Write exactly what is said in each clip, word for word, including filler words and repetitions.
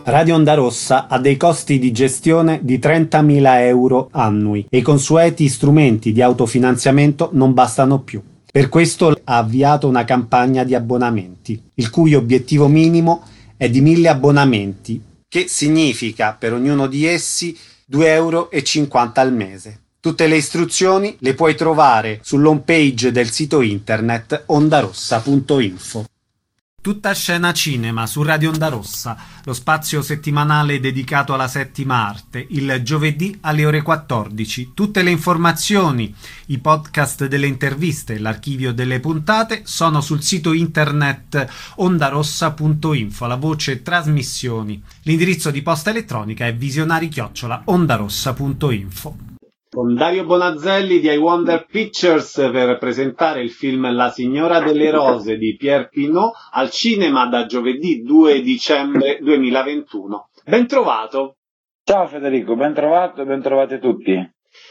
Radio Onda Rossa ha dei costi di gestione di trentamila euro annui e i consueti strumenti di autofinanziamento non bastano più. Per questo ha avviato una campagna di abbonamenti, il cui obiettivo minimo è di mille abbonamenti, che significa per ognuno di essi due euro e cinquanta al mese. Tutte le istruzioni le puoi trovare sull'home page del sito internet ondarossa punto info. Tutta scena cinema su Radio Onda Rossa, lo spazio settimanale dedicato alla settima arte, il giovedì alle ore quattordici. Tutte le informazioni, i podcast delle interviste, l'archivio delle puntate sono sul sito internet ondarossa punto info, la voce trasmissioni. L'indirizzo di posta elettronica è visionari chiocciola ondarossa punto info. Con Dario Bonazzelli di I Wonder Pictures per presentare il film La signora delle rose di Pierre Pinault al cinema da giovedì due dicembre duemilaventuno. Ben trovato! Ciao Federico, ben trovato e ben trovati tutti.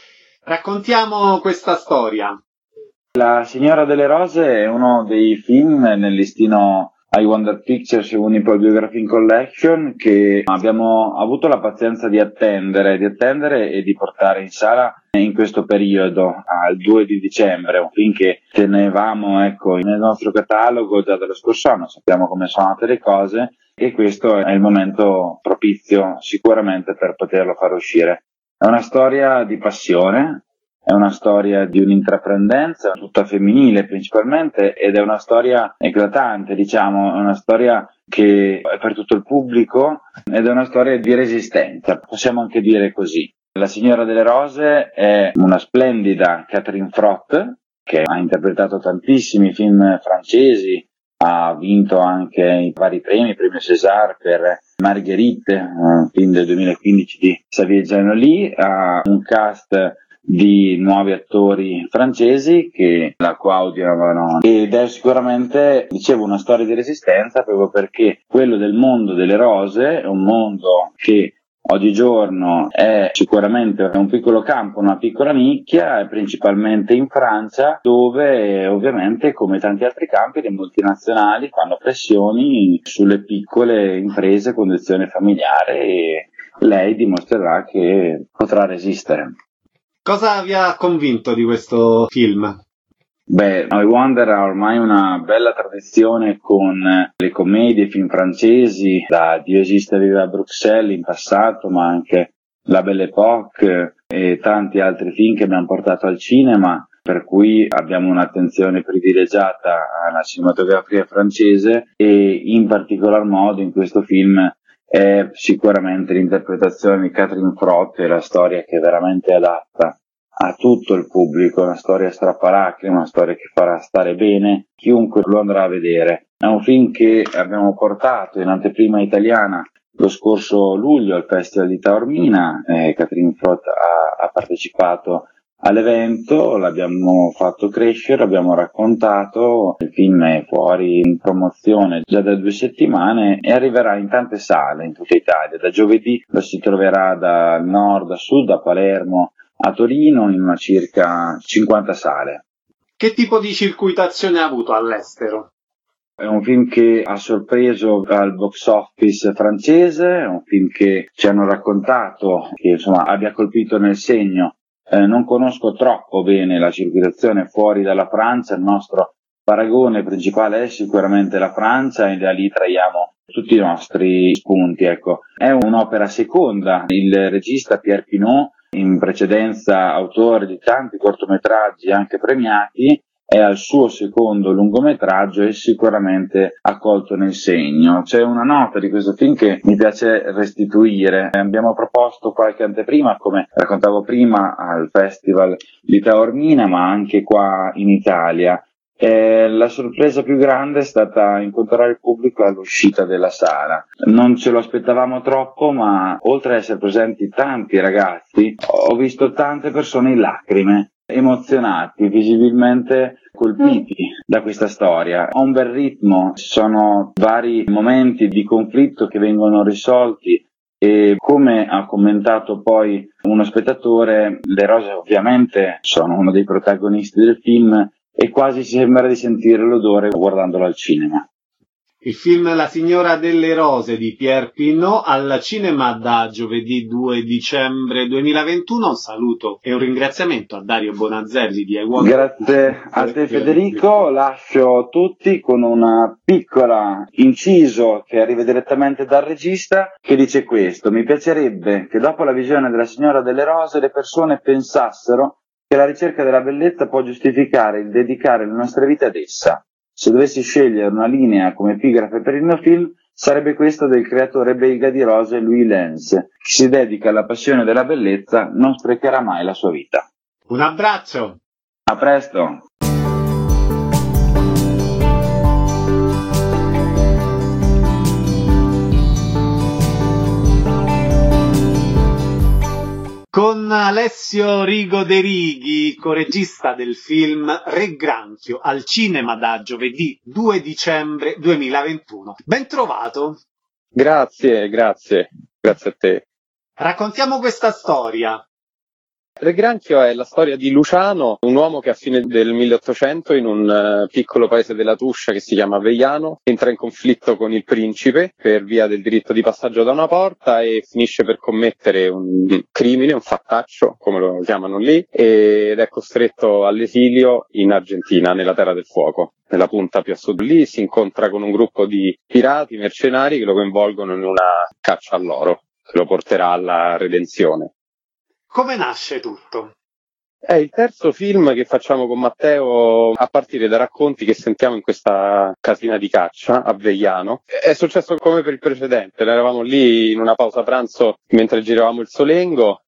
Raccontiamo questa storia. La signora delle rose è uno dei film nel listino I Wonder Pictures Unipol Biography Collection che abbiamo avuto la pazienza di attendere, di attendere e di portare in sala in questo periodo, al due di dicembre, un film che tenevamo ecco, nel nostro catalogo già dallo scorso anno, sappiamo come sono andate le cose e questo è il momento propizio sicuramente per poterlo far uscire. È una storia di passione, è una storia di un'intraprendenza, tutta femminile principalmente, ed è una storia eclatante, diciamo, è una storia che è per tutto il pubblico ed è una storia di resistenza, possiamo anche dire così. La signora delle rose è una splendida Catherine Frotte, che ha interpretato tantissimi film francesi, ha vinto anche i vari premi, premio César per Marguerite, un film del duemilaquindici di Xavier Giannoli, ha un cast di nuovi attori francesi che la coadiuvano ed è sicuramente, dicevo, una storia di resistenza proprio perché quello del mondo delle rose è un mondo che oggigiorno è sicuramente un piccolo campo, una piccola nicchia, principalmente in Francia, dove ovviamente come tanti altri campi le multinazionali fanno pressioni sulle piccole imprese, condizione familiare, e lei dimostrerà che potrà resistere. Cosa vi ha convinto di questo film? Beh, I Wonder ha ormai una bella tradizione con le commedie, i film francesi, da Dio esiste vive a Bruxelles in passato, ma anche La Belle Époque e tanti altri film che abbiamo portato al cinema, per cui abbiamo un'attenzione privilegiata alla cinematografia francese e in particolar modo in questo film è sicuramente l'interpretazione di Catherine Frotte, la storia che è veramente adatta a tutto il pubblico, una storia strappalacrime, una storia che farà stare bene chiunque lo andrà a vedere. È un film che abbiamo portato in anteprima italiana lo scorso luglio al Festival di Taormina, eh, Catherine Frotte ha, ha partecipato all'evento, l'abbiamo fatto crescere, l'abbiamo raccontato, il film è fuori in promozione già da due settimane e arriverà in tante sale in tutta Italia. Da giovedì lo si troverà dal nord a sud, a Palermo, a Torino, in una circa cinquanta sale. Che tipo di circuitazione ha avuto all'estero? È un film che ha sorpreso al box office francese, è un film che ci hanno raccontato che insomma abbia colpito nel segno. Eh, non conosco troppo bene la circolazione fuori dalla Francia, il nostro paragone principale è sicuramente la Francia e da lì traiamo tutti i nostri spunti. Ecco. È un'opera seconda, il regista Pierre Pinault, in precedenza autore di tanti cortometraggi anche premiati, è al suo secondo lungometraggio e sicuramente ha colto nel segno. C'è una nota di questo film che mi piace restituire. Abbiamo proposto qualche anteprima, come raccontavo prima, al Festival di Taormina, ma anche qua in Italia. E la sorpresa più grande è stata incontrare il pubblico all'uscita della sala. Non ce lo aspettavamo troppo, ma oltre ad essere presenti tanti ragazzi, ho visto tante persone in lacrime, emozionati, visibilmente colpiti da questa storia. Ha un bel ritmo, ci sono vari momenti di conflitto che vengono risolti e, come ha commentato poi uno spettatore, le rose ovviamente sono uno dei protagonisti del film e quasi sembra di sentire l'odore guardandolo al cinema. Il film La signora delle rose di Pierre Pinault al cinema da giovedì due dicembre duemilaventuno. Un saluto e un ringraziamento a Dario Bonazelli di iWonder. Grazie a te Federico, lascio tutti con una piccola inciso che arriva direttamente dal regista che dice questo: mi piacerebbe che dopo la visione della signora delle rose le persone pensassero che la ricerca della bellezza può giustificare il dedicare le nostre vite ad essa. Se dovessi scegliere una linea come epigrafe per il mio film, sarebbe questa del creatore belga di rose Louis Lens. Chi si dedica alla passione della bellezza non sprecherà mai la sua vita. Un abbraccio! A presto! Con Alessio Rigo De Righi, coregista del film Re Granchio, al cinema da giovedì due dicembre duemilaventuno. Ben trovato. Grazie, grazie, grazie a te. Raccontiamo questa storia. Re Granchio è la storia di Luciano, un uomo che a fine del milleottocento in un uh, piccolo paese della Tuscia che si chiama Veiano entra in conflitto con il principe per via del diritto di passaggio da una porta e finisce per commettere un crimine, un fattaccio, come lo chiamano lì, ed è costretto all'esilio in Argentina, nella Terra del Fuoco, nella punta più a sud. Lì si incontra con un gruppo di pirati, mercenari che lo coinvolgono in una caccia all'oro che lo porterà alla redenzione. Come nasce tutto? È il terzo film che facciamo con Matteo a partire da racconti che sentiamo in questa casina di caccia a Veiano. È successo come per il precedente, eravamo lì in una pausa pranzo mentre giravamo il Solengo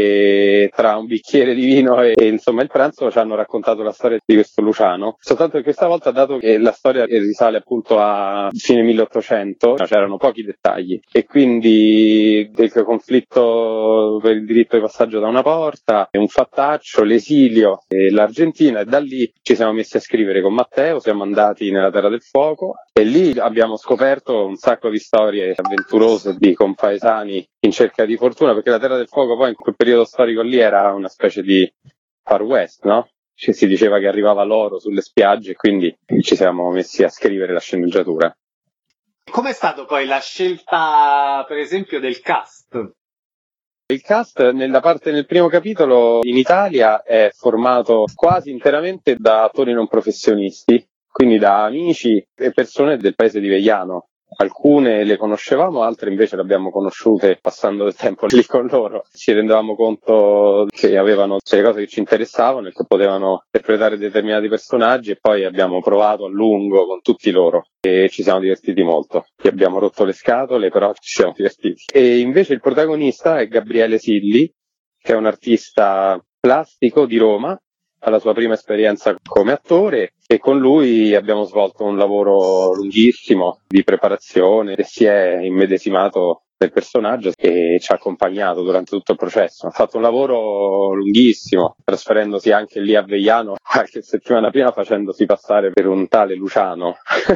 e tra un bicchiere di vino e, e insomma il pranzo ci hanno raccontato la storia di questo Luciano, soltanto che questa volta, dato che la storia risale appunto a fine milleottocento, c'erano pochi dettagli e quindi del conflitto per il diritto di passaggio da una porta, un fattaccio, l'esilio e l'Argentina, e da lì ci siamo messi a scrivere con Matteo, siamo andati nella Terra del Fuoco e lì abbiamo scoperto un sacco di storie avventurose di compaesani in cerca di fortuna, perché la Terra del Fuoco poi in quel periodo storico lì era una specie di Far West, no? Ci si diceva che arrivava l'oro sulle spiagge e quindi ci siamo messi a scrivere la sceneggiatura. Com'è stato poi la scelta, per esempio, del cast? Il cast nella parte nel primo capitolo in Italia è formato quasi interamente da attori non professionisti, quindi da amici e persone del paese di Veiano. Alcune le conoscevamo, altre invece le abbiamo conosciute passando del tempo lì con loro. Ci rendevamo conto che avevano delle cose che ci interessavano e che potevano interpretare determinati personaggi, e poi abbiamo provato a lungo con tutti loro e ci siamo divertiti molto. Gli abbiamo rotto le scatole, però ci siamo divertiti. E invece il protagonista è Gabriele Silli, che è un artista plastico di Roma, ha la sua prima esperienza come attore e con lui abbiamo svolto un lavoro lunghissimo di preparazione e si è immedesimato nel personaggio e ci ha accompagnato durante tutto il processo. Ha fatto un lavoro lunghissimo, trasferendosi anche lì a Veiano qualche settimana prima, facendosi passare per un tale Luciano.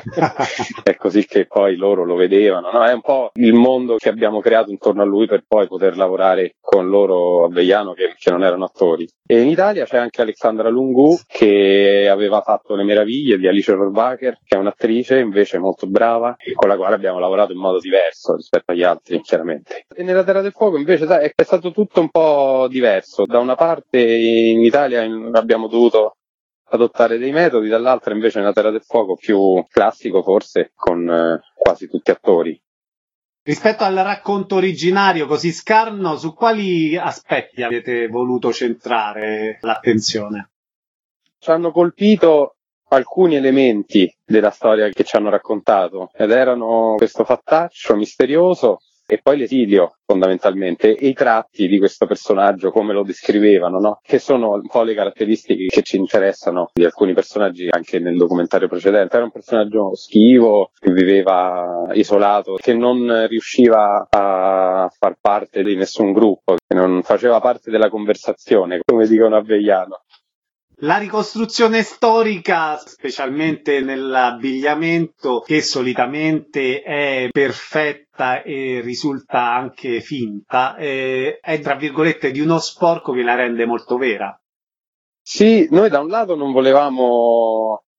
È così che poi loro lo vedevano, no? È un po' il mondo che abbiamo creato intorno a lui per poi poter lavorare con loro a Veiano che, che non erano attori. E in Italia c'è anche Alexandra Lungu, che aveva fatto Le meraviglie di Alice Rohrwacher, che è un'attrice invece molto brava e con la quale abbiamo lavorato in modo diverso rispetto agli altri, chiaramente. E nella Terra del Fuoco invece sai, è stato tutto un po' diverso. Da una parte in Italia abbiamo dovuto adottare dei metodi, dall'altra invece nella Terra del Fuoco più classico forse, con eh, quasi tutti attori. Rispetto al racconto originario così scarno, su quali aspetti avete voluto centrare l'attenzione? Ci hanno colpito alcuni elementi della storia che ci hanno raccontato, ed erano questo fattaccio misterioso e poi l'esilio fondamentalmente, e i tratti di questo personaggio, come lo descrivevano, no? Che sono un po' le caratteristiche che ci interessano di alcuni personaggi anche nel documentario precedente. Era un personaggio schivo, che viveva isolato, che non riusciva a far parte di nessun gruppo, che non faceva parte della conversazione, come dicono a Veiano. La ricostruzione storica, specialmente nell'abbigliamento, che solitamente è perfetta e risulta anche finta, è, è tra virgolette di uno sporco che la rende molto vera. Sì, noi da un lato non volevamo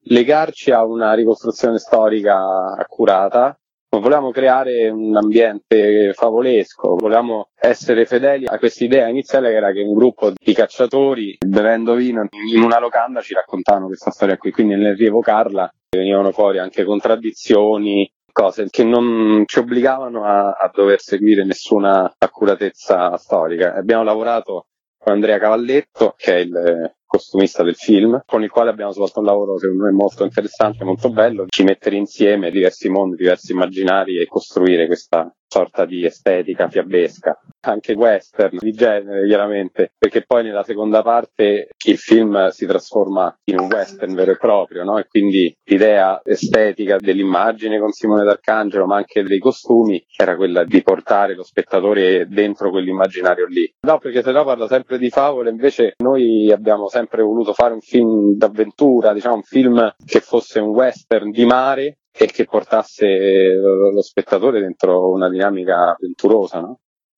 legarci a una ricostruzione storica accurata. Volevamo creare un ambiente favolesco, volevamo essere fedeli a questa idea iniziale che era che un gruppo di cacciatori bevendo vino in una locanda ci raccontavano questa storia qui, quindi nel rievocarla venivano fuori anche contraddizioni, cose che non ci obbligavano a, a dover seguire nessuna accuratezza storica. Abbiamo lavorato con Andrea Cavalletto, che è il costumista del film, con il quale abbiamo svolto un lavoro secondo me molto interessante, molto bello, di mettere insieme diversi mondi, diversi immaginari e costruire questa sorta di estetica fiabesca, anche western di genere chiaramente, perché poi nella seconda parte il film si trasforma in un western vero e proprio, no? E quindi l'idea estetica dell'immagine con Simone D'Arcangelo, ma anche dei costumi, era quella di portare lo spettatore dentro quell'immaginario lì. No, perché se no parlo sempre di favole, invece noi abbiamo sempre voluto fare un film d'avventura, diciamo un film che fosse un western di mare e che portasse lo spettatore dentro una dinamica avventurosa, no?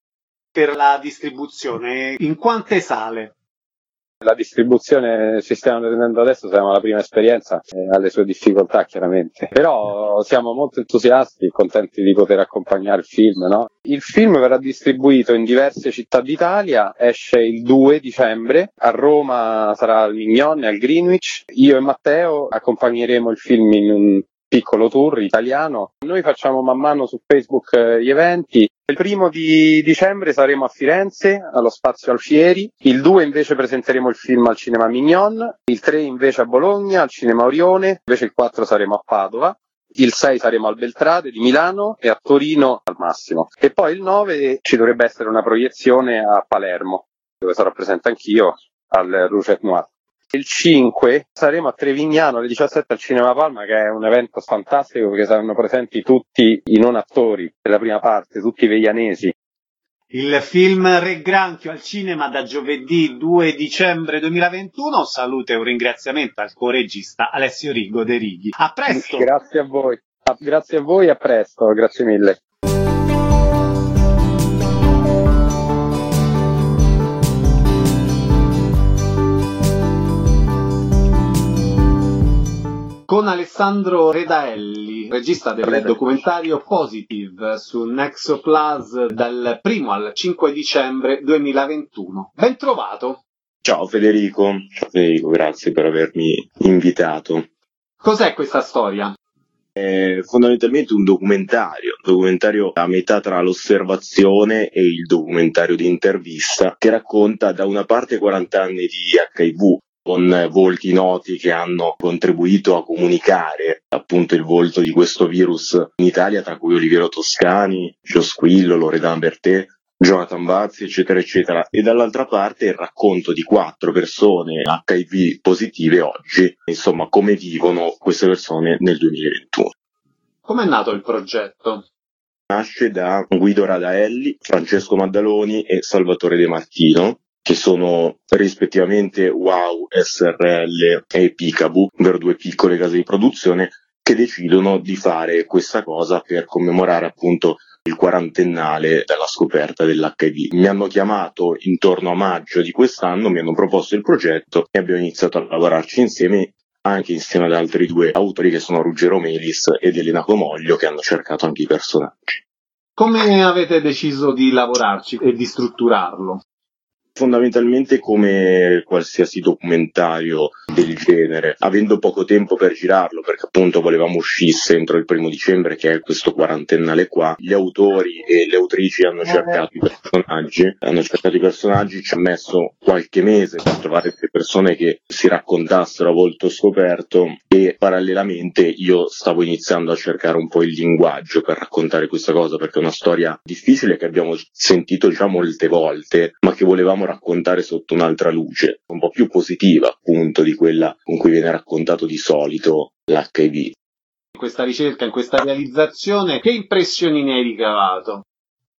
Per la distribuzione, in quante sale? La distribuzione ci stiamo rendendo adesso, siamo alla prima esperienza, eh, ha le sue difficoltà chiaramente, però siamo molto entusiasti e contenti di poter accompagnare il film, no? Il film verrà distribuito in diverse città d'Italia, esce il due dicembre, a Roma sarà al Mignon e al Greenwich, io e Matteo accompagneremo il film in un piccolo tour italiano. Noi facciamo man mano su Facebook eh, gli eventi. Il primo di dicembre saremo a Firenze, allo Spazio Alfieri, il due invece presenteremo il film al Cinema Mignon, il tre invece a Bologna, al Cinema Orione, invece il quattro saremo a Padova, il sei saremo al Beltrade di Milano e a Torino al Massimo. E poi il nove ci dovrebbe essere una proiezione a Palermo, dove sarò presente anch'io, al Rouge et Noir. Il cinque saremo a Trevignano alle diciassette al Cinema Palma, che è un evento fantastico perché saranno presenti tutti i non attori della prima parte, tutti i veglianesi. Il film Re Granchio al cinema da giovedì due dicembre duemilaventuno. Saluto e un ringraziamento al co-regista Alessio Rigo De Righi. A presto! Grazie a voi, a, grazie a voi, a presto, grazie mille. Con Alessandro Redaelli, regista del documentario Positive su Nexoplus dal primo al cinque dicembre duemilaventuno. Ben trovato! Ciao Federico, ciao Federico, grazie per avermi invitato. Cos'è questa storia? È fondamentalmente un documentario, un documentario a metà tra l'osservazione e il documentario di intervista, che racconta da una parte quaranta anni di acca i vu, con volti noti che hanno contribuito a comunicare appunto il volto di questo virus in Italia, tra cui Oliviero Toscani, Gio Squillo, Loredana Bertè, Jonathan Bazzi, eccetera, eccetera. E dall'altra parte il racconto di quattro persone acca i vu positive oggi, insomma, come vivono queste persone nel duemilaventuno. Com'è nato il progetto? Nasce da Guido Radaelli, Francesco Maddaloni e Salvatore De Martino, che sono rispettivamente Wow, S R L e Picaboo, ovvero due piccole case di produzione, che decidono di fare questa cosa per commemorare appunto il quarantennale dalla scoperta dell'acca i vu. Mi hanno chiamato intorno a maggio di quest'anno, mi hanno proposto il progetto e abbiamo iniziato a lavorarci insieme, anche insieme ad altri due autori che sono Ruggero Melis ed Elena Comoglio, che hanno cercato anche i personaggi. Come avete deciso di lavorarci e di strutturarlo? Fondamentalmente come qualsiasi documentario del genere, avendo poco tempo per girarlo, perché appunto volevamo uscisse entro il primo dicembre, che è questo quarantennale qua, gli autori e le autrici hanno cercato i personaggi, hanno cercato i personaggi, ci ha messo qualche mese per trovare delle persone che si raccontassero a volto scoperto e parallelamente io stavo iniziando a cercare un po' il linguaggio per raccontare questa cosa, perché è una storia difficile che abbiamo sentito già molte volte, ma che volevamo raccontare sotto un'altra luce, un po' più positiva appunto di quella con cui viene raccontato di solito l'acca i vu. In questa ricerca, in questa realizzazione, che impressioni ne hai ricavato?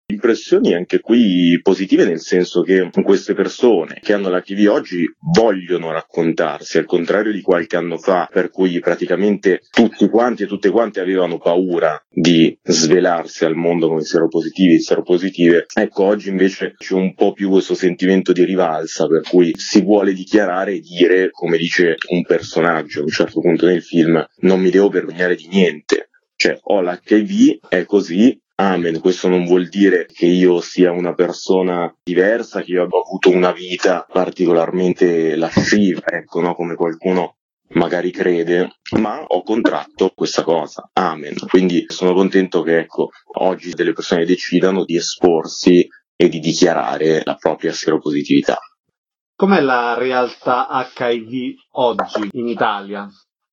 Impressioni anche qui positive, nel senso che queste persone che hanno l'H I V oggi vogliono raccontarsi, al contrario di qualche anno fa, per cui praticamente tutti quanti e tutte quante avevano paura di svelarsi al mondo come seropositivi e seropositive. Ecco, oggi invece c'è un po' più questo sentimento di rivalsa, per cui si vuole dichiarare e dire, come dice un personaggio a un certo punto nel film, non mi devo vergognare di niente, cioè ho l'H I V, è così. Amen, questo non vuol dire che io sia una persona diversa, che io abbia avuto una vita particolarmente lasciva, ecco, no? Come qualcuno magari crede, ma ho contratto questa cosa. Amen. Quindi sono contento che, ecco, oggi delle persone decidano di esporsi e di dichiarare la propria seropositività. Com'è la realtà H I V oggi in Italia?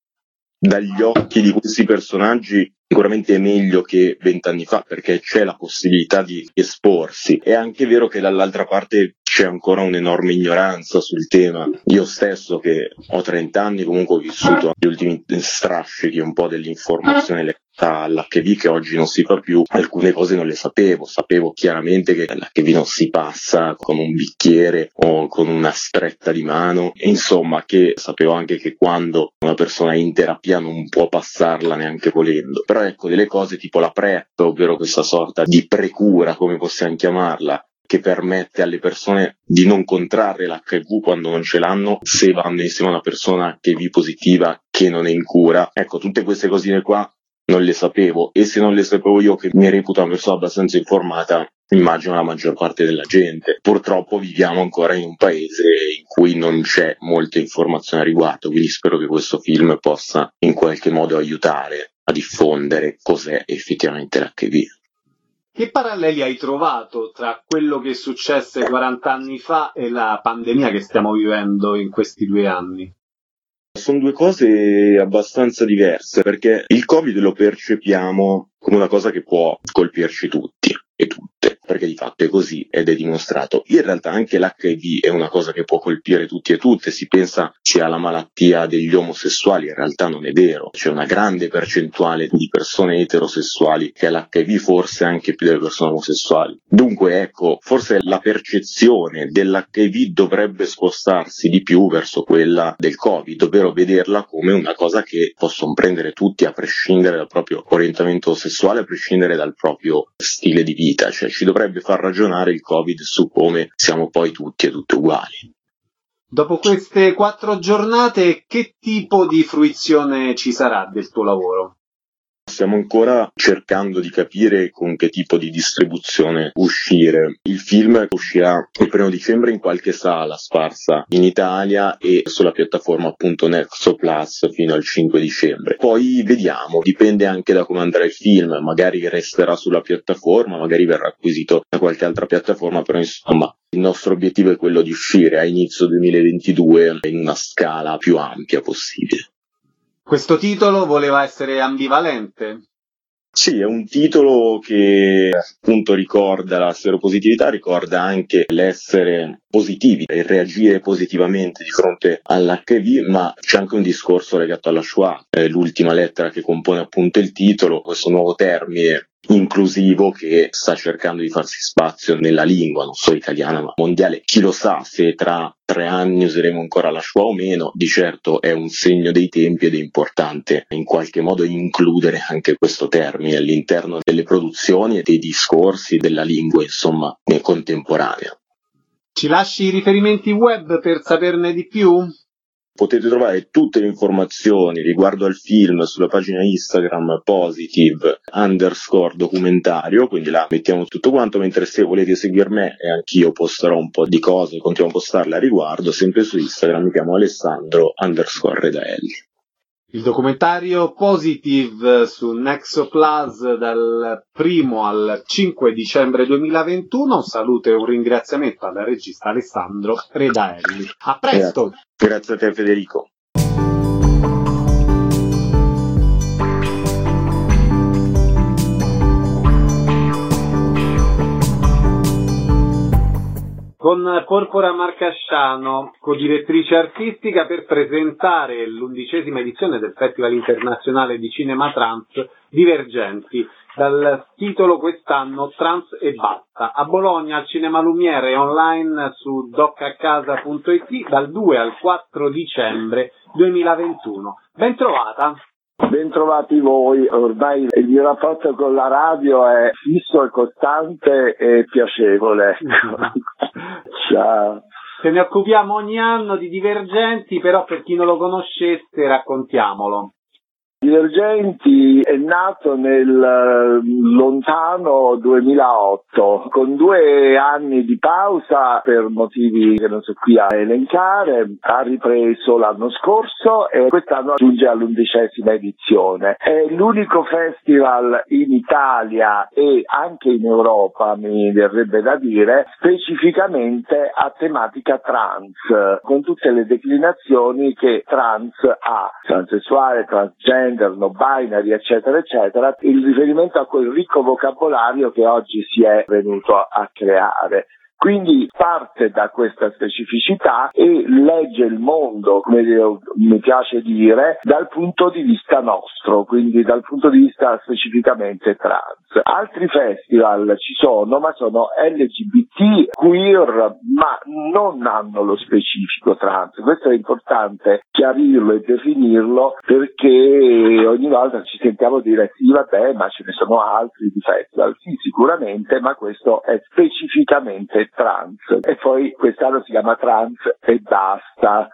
Dagli occhi di questi personaggi sicuramente è meglio che vent'anni fa, perché c'è la possibilità di esporsi. È anche vero che dall'altra parte c'è ancora un'enorme ignoranza sul tema. Io stesso, che ho trenta anni, comunque ho vissuto gli ultimi strascichi un po' dell'informazione legata all'H I V, che oggi non si fa più. Alcune cose non le sapevo, sapevo chiaramente che l'H I V non si passa con un bicchiere o con una stretta di mano, e insomma che sapevo anche che quando una persona è in terapia non può passarla neanche volendo. Però ecco, delle cose tipo la PrEP, ovvero questa sorta di precura, come possiamo chiamarla, che permette alle persone di non contrarre l'H I V quando non ce l'hanno, se vanno insieme a una persona H I V positiva che non è in cura. Ecco, tutte queste cosine qua non le sapevo, e se non le sapevo io, che mi reputo una persona abbastanza informata, immagino la maggior parte della gente. Purtroppo viviamo ancora in un paese in cui non c'è molta informazione a riguardo, quindi spero che questo film possa in qualche modo aiutare a diffondere cos'è effettivamente l'H I V. Che paralleli hai trovato tra quello che successe quaranta anni fa e la pandemia che stiamo vivendo in questi due anni? Sono due cose abbastanza diverse, perché il Covid lo percepiamo come una cosa che può colpirci tutti e tutte, perché di fatto è così ed è dimostrato. In realtà anche l'H I V è una cosa che può colpire tutti e tutte. Si pensa sia la malattia degli omosessuali, in realtà non è vero. C'è una grande percentuale di persone eterosessuali che ha l'H I V, forse anche più delle persone omosessuali. Dunque ecco, forse la percezione dell'H I V dovrebbe spostarsi di più verso quella del Covid, ovvero vederla come una cosa che possono prendere tutti, a prescindere dal proprio orientamento sessuale, a prescindere dal proprio stile di vita. Cioè ci dovrebbe far ragionare il Covid su come siamo poi tutti e tutte uguali. Dopo queste quattro giornate, che tipo di fruizione ci sarà del tuo lavoro? Stiamo ancora cercando di capire con che tipo di distribuzione uscire. Il film uscirà il primo dicembre in qualche sala sparsa in Italia e sulla piattaforma appunto Nexo Plus fino al cinque dicembre. Poi vediamo, dipende anche da come andrà il film, magari resterà sulla piattaforma, magari verrà acquisito da qualche altra piattaforma, però insomma il nostro obiettivo è quello di uscire a inizio duemilaventidue in una scala più ampia possibile. Questo titolo voleva essere ambivalente? Sì, è un titolo che appunto ricorda la seropositività, ricorda anche l'essere positivi e reagire positivamente di fronte all'H I V, ma c'è anche un discorso legato alla Shoah, eh, l'ultima lettera che compone appunto il titolo, questo nuovo termine inclusivo che sta cercando di farsi spazio nella lingua, non solo italiana ma mondiale. Chi lo sa se tra tre anni useremo ancora la Shoah o meno. Di certo è un segno dei tempi ed è importante in qualche modo includere anche questo termine all'interno delle produzioni e dei discorsi della lingua, insomma, contemporanea. Ci lasci i riferimenti web per saperne di più? Potete trovare tutte le informazioni riguardo al film sulla pagina Instagram positive underscore documentario, quindi là mettiamo tutto quanto, mentre se volete seguire me e anch'io posterò un po' di cose, continuo a postarle a riguardo, sempre su Instagram mi chiamo Alessandro underscore Redaelli. Il documentario Positive su Nexo Plus dal primo al cinque dicembre duemilaventuno. Un saluto e un ringraziamento al regista Alessandro Redaelli. A presto! Grazie, Grazie a te Federico. Con Porpora Marcasciano, co-direttrice artistica, per presentare l'undicesima edizione del Festival Internazionale di Cinema Trans Divergenti, dal titolo quest'anno Trans e basta, a Bologna al Cinema Lumiere e online su doccacasa punto it dal due al quattro dicembre duemilaventuno. Ben trovata! Bentrovati voi, ormai il mio rapporto con la radio è fisso e costante e piacevole. Ciao. Se ne occupiamo ogni anno di Divergenti, però per chi non lo conoscesse raccontiamolo. Divergenti è nato nel lontano duemilaotto, con due anni di pausa per motivi che non sto qui a elencare, ha ripreso l'anno scorso e quest'anno giunge all'undicesima edizione. È l'unico festival in Italia e anche in Europa, mi verrebbe da dire, specificamente a tematica trans, con tutte le declinazioni che trans ha, transessuale, transgender, no binary, eccetera, eccetera, il riferimento a quel ricco vocabolario che oggi si è venuto a creare. Quindi parte da questa specificità e legge il mondo, come mi piace dire, dal punto di vista nostro, quindi dal punto di vista specificamente trans. Altri festival ci sono, ma sono L G B T, queer, ma non hanno lo specifico trans. Questo è importante chiarirlo e definirlo, perché ogni volta ci sentiamo dire sì, vabbè, ma ce ne sono altri di festival. Sì, sicuramente, ma questo è specificamente trans. E poi quest'anno si chiama Trans e basta.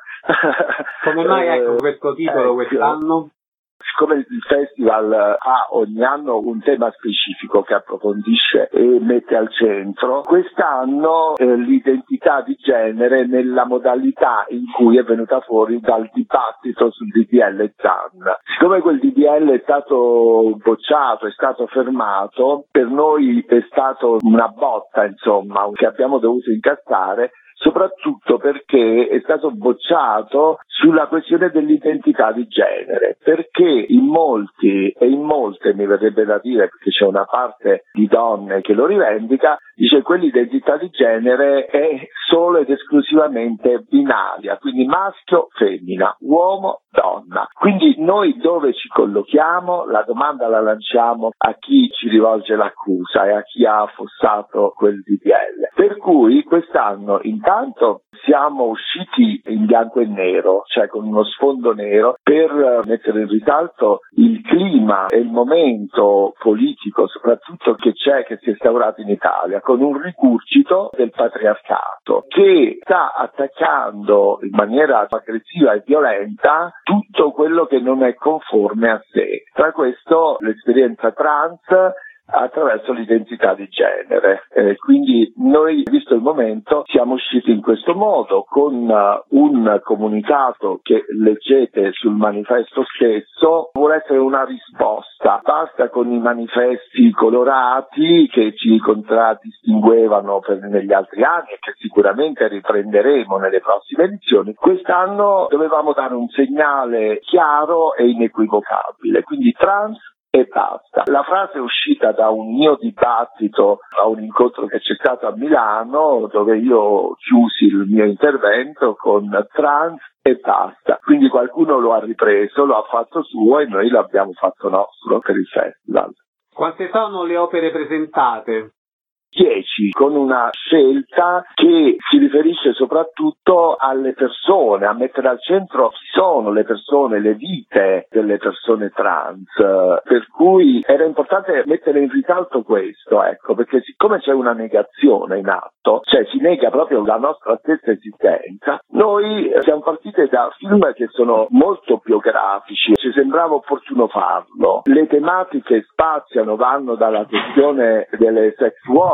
Come mai ecco questo titolo eh, quest'anno? Siccome il festival ha ogni anno un tema specifico che approfondisce e mette al centro, quest'anno eh, l'identità di genere nella modalità in cui è venuta fuori dal dibattito sul D D L Zan. Siccome quel D D L è stato bocciato, è stato fermato, per noi è stato una botta, insomma, che abbiamo dovuto incassare, soprattutto perché è stato bocciato sulla questione dell'identità di genere, perché in molti e in molte, mi verrebbe da dire, perché c'è una parte di donne che lo rivendica, dice che quell'identità di genere è solo ed esclusivamente binaria, quindi maschio, femmina, uomo, donna. Quindi noi dove ci collochiamo? La domanda la lanciamo a chi ci rivolge l'accusa e a chi ha affossato quel D D L. Per cui quest'anno intanto siamo usciti in bianco e nero, cioè con uno sfondo nero, per mettere in risalto il clima e il momento politico soprattutto che c'è, che si è instaurato in Italia, con un rigurgito del patriarcato che sta attaccando in maniera aggressiva e violenta tutto quello che non è conforme a sé. Tra questo l'esperienza trans attraverso l'identità di genere. Eh, quindi noi, visto il momento, siamo usciti in questo modo con uh, un comunicato che leggete sul manifesto stesso, vuole essere una risposta. Basta con i manifesti colorati che ci contraddistinguevano per, negli altri anni e che sicuramente riprenderemo nelle prossime edizioni. Quest'anno dovevamo dare un segnale chiaro e inequivocabile, quindi trans e basta. La frase è uscita da un mio dibattito a un incontro che c'è stato a Milano, dove io chiusi il mio intervento con trans e basta. Quindi qualcuno lo ha ripreso, lo ha fatto suo e noi l'abbiamo fatto nostro per il festival. Quante sono le opere presentate? dieci, con una scelta che si riferisce soprattutto alle persone, a mettere al centro chi sono le persone, le vite delle persone trans, per cui era importante mettere in risalto questo, ecco, perché siccome c'è una negazione in atto, cioè si nega proprio la nostra stessa esistenza, noi siamo partiti da film che sono molto biografici, ci sembrava opportuno farlo. Le tematiche spaziano, vanno dalla questione delle sex work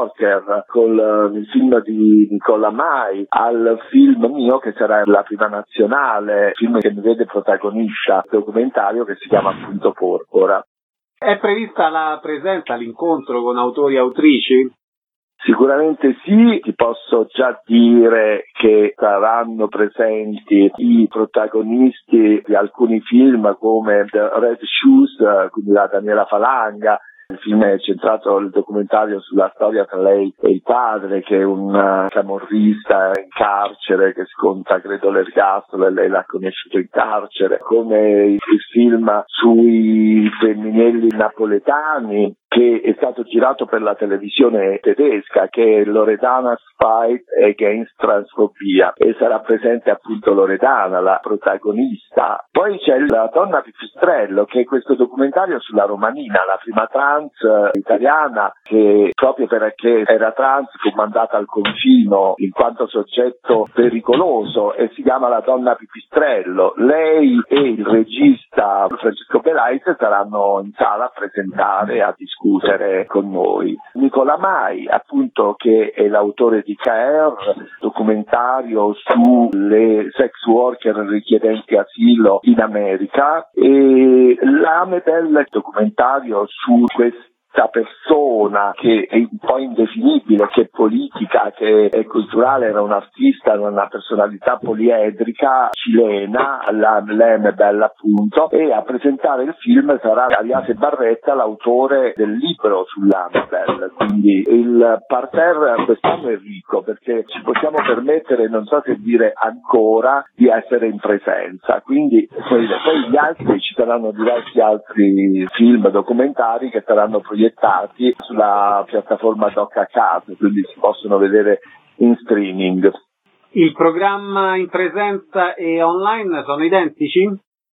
con il film di Nicola Mai al film mio che sarà la prima nazionale, film che mi vede protagonista, documentario che si chiama appunto Porpora. È prevista la presenza, l'incontro con autori e autrici? Sicuramente sì, ti posso già dire che saranno presenti i protagonisti di alcuni film come The Red Shoes, quindi la Daniela Falanga. Il film è centrato, il documentario, sulla storia tra lei e il padre, che è un camorrista in carcere che sconta, credo, l'ergastolo, e lei l'ha conosciuto in carcere, come il film sui femminili napoletani, che è stato girato per la televisione tedesca, che è Loredana's Fight Against Transphobia, e sarà presente appunto Loredana, la protagonista. Poi c'è La donna pipistrello, che è questo documentario sulla Romanina, la prima trans italiana che proprio perché era trans fu mandata al confino in quanto soggetto pericoloso, e si chiama La donna pipistrello. Lei e il regista Francesco Belais saranno in sala a presentare, a discutere con noi. Nicola Mai, appunto, che è l'autore di Care, documentario sulle sex worker richiedenti asilo in America, e l'Amebel, documentario su questa persona che è un po' indefinibile, che è politica, che è culturale, era un artista, una personalità poliedrica cilena, la Lemebel appunto, e a presentare il film sarà Aliase Barretta, l'autore del libro sull'Amebel. Quindi il parterre quest'anno è ricco, perché ci possiamo permettere, non so se dire ancora, di essere in presenza. Quindi poi, poi gli altri, ci saranno diversi altri film documentari che saranno proiettati sulla piattaforma Doc a Casa, quindi si possono vedere in streaming. Il programma in presenza e online sono identici?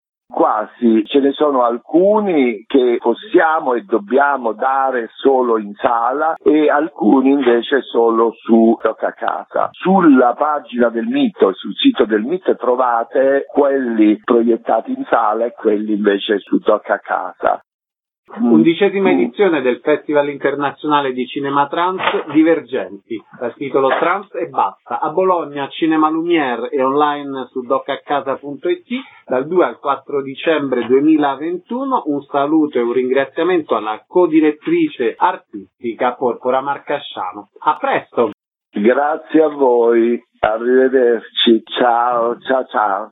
Quasi, ce ne sono alcuni che possiamo e dobbiamo dare solo in sala e alcuni invece solo su Doc a Casa. Sulla pagina del Mito, sul sito del Mito, trovate quelli proiettati in sala e quelli invece su Doc a Casa. Undicesima edizione del Festival Internazionale di Cinema Trans Divergenti, dal titolo Trans e basta, a Bologna, Cinema Lumière e online su doccacasa punto it, dal due al quattro dicembre duemilaventuno. Un saluto e un ringraziamento alla codirettrice artistica Porpora Marcasciano. A presto! Grazie a voi, arrivederci, ciao, ciao, ciao.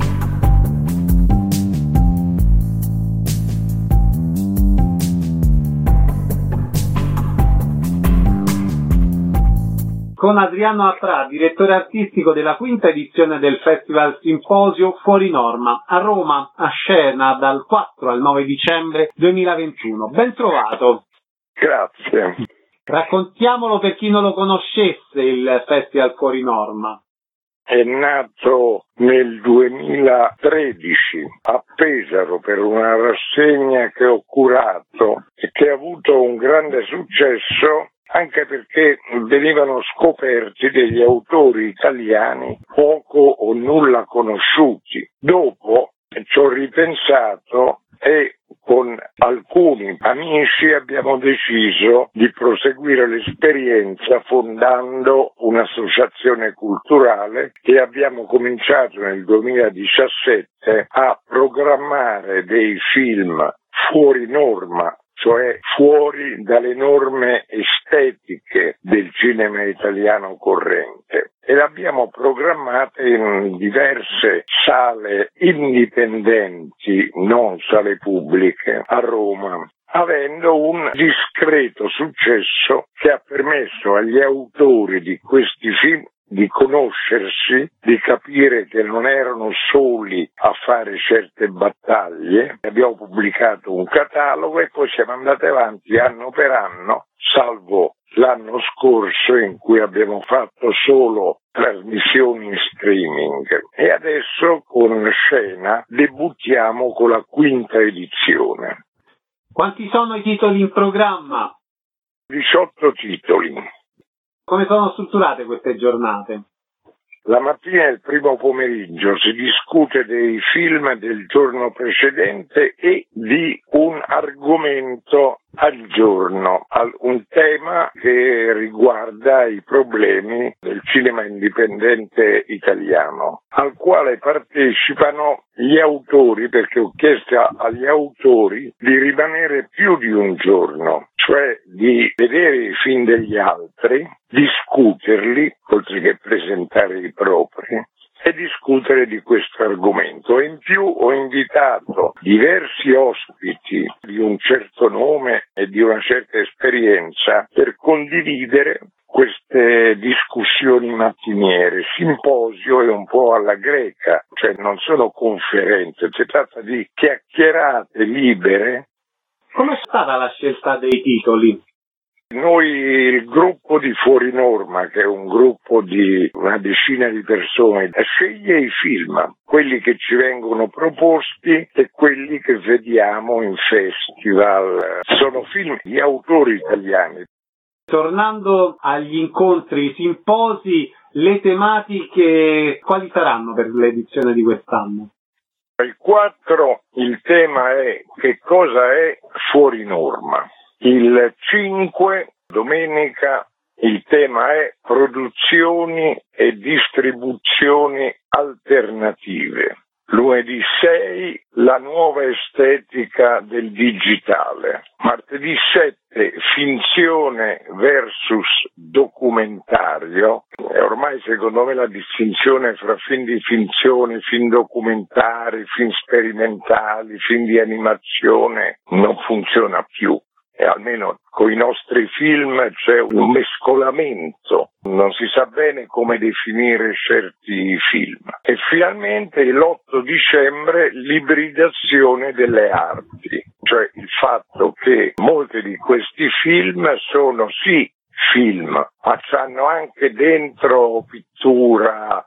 Con Adriano Atrà, direttore artistico della quinta edizione del Festival Simposio Fuori Norma, a Roma, a Scena, dal quattro al nove dicembre duemilaventuno. Ben trovato. Grazie. Raccontiamolo per chi non lo conoscesse, il Festival Fuori Norma. È nato nel duemilatredici a Pesaro per una rassegna che ho curato e che ha avuto un grande successo, anche perché venivano scoperti degli autori italiani poco o nulla conosciuti. Dopo ci ho ripensato e con alcuni amici abbiamo deciso di proseguire l'esperienza fondando un'associazione culturale e abbiamo cominciato nel duemiladiciassette a programmare dei film fuori norma, cioè fuori dalle norme estetiche del cinema italiano corrente, e l'abbiamo programmata in diverse sale indipendenti, non sale pubbliche, a Roma, avendo un discreto successo che ha permesso agli autori di questi film di conoscersi, di capire che non erano soli a fare certe battaglie. Abbiamo pubblicato un catalogo e poi siamo andati avanti anno per anno, salvo l'anno scorso in cui abbiamo fatto solo trasmissioni in streaming, e adesso con Scena debuttiamo con la quinta edizione. Quanti sono i titoli in programma? diciotto titoli. Come sono strutturate queste giornate? La mattina e il primo pomeriggio si discute dei film del giorno precedente e di un argomento al giorno, un tema che riguarda i problemi del cinema indipendente italiano, al quale partecipano gli autori, perché ho chiesto agli autori di rimanere più di un giorno, cioè di vedere i film degli altri, discuterli, oltre che presentare i propri, e discutere di questo argomento. E in più ho invitato diversi ospiti di un certo nome e di una certa esperienza per condividere queste discussioni mattiniere. Simposio è un po' alla greca, cioè non sono conferenze, si tratta di chiacchierate libere Com'è stata la scelta dei titoli? Noi, il gruppo di Fuori Norma, che è un gruppo di una decina di persone, sceglie i film, quelli che ci vengono proposti e quelli che vediamo in festival. Sono film di autori italiani. Tornando agli incontri, simposi, le tematiche quali saranno per l'edizione di quest'anno? Il quattro il tema è che cosa è fuori norma. Il cinque, domenica, il tema è produzioni e distribuzioni alternative. Lunedì sei, la nuova estetica del digitale. Martedì sette, finzione versus documentario. E ormai secondo me la distinzione fra film di finzione, film documentari, film sperimentali, film di animazione non funziona più. E almeno con i nostri film c'è un mescolamento, non si sa bene come definire certi film. E finalmente l'otto dicembre l'ibridazione delle arti, cioè il fatto che molti di questi film sono sì film, ma c'hanno anche dentro pittura,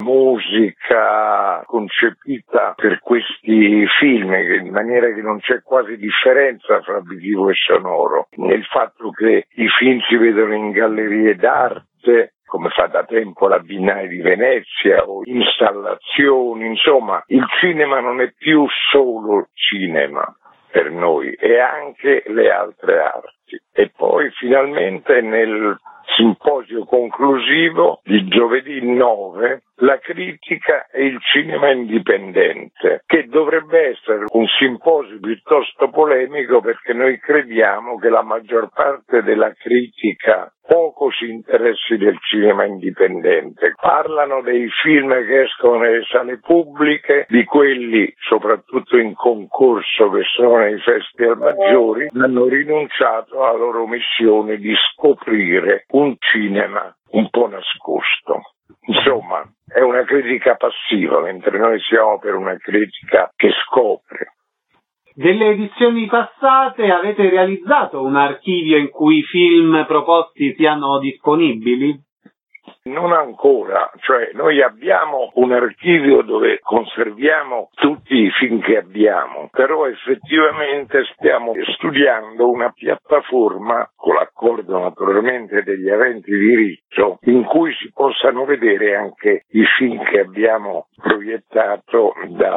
musica concepita per questi film, in maniera che non c'è quasi differenza fra visivo e sonoro. Il fatto che i film si vedono in gallerie d'arte, come fa da tempo la Biennale di Venezia, o installazioni, insomma, il cinema non è più solo cinema per noi, è anche le altre arti. E poi finalmente nel simposio conclusivo di giovedì nove, la critica e il cinema indipendente, che dovrebbe essere un simposio piuttosto polemico perché noi crediamo che la maggior parte della critica poco si interessi del cinema indipendente. Parlano dei film che escono nelle sale pubbliche, di quelli soprattutto in concorso che sono nei festival maggiori, hanno rinunciato alla loro missione di scoprire un cinema un po' nascosto. Insomma, è una critica passiva, mentre noi siamo per una critica che scopre. Delle edizioni passate avete realizzato un archivio in cui i film proposti siano disponibili? Non ancora, cioè noi abbiamo un archivio dove conserviamo tutti i film che abbiamo, però effettivamente stiamo studiando una piattaforma, con l'accordo naturalmente degli aventi diritto, in cui si possano vedere anche i film che abbiamo proiettato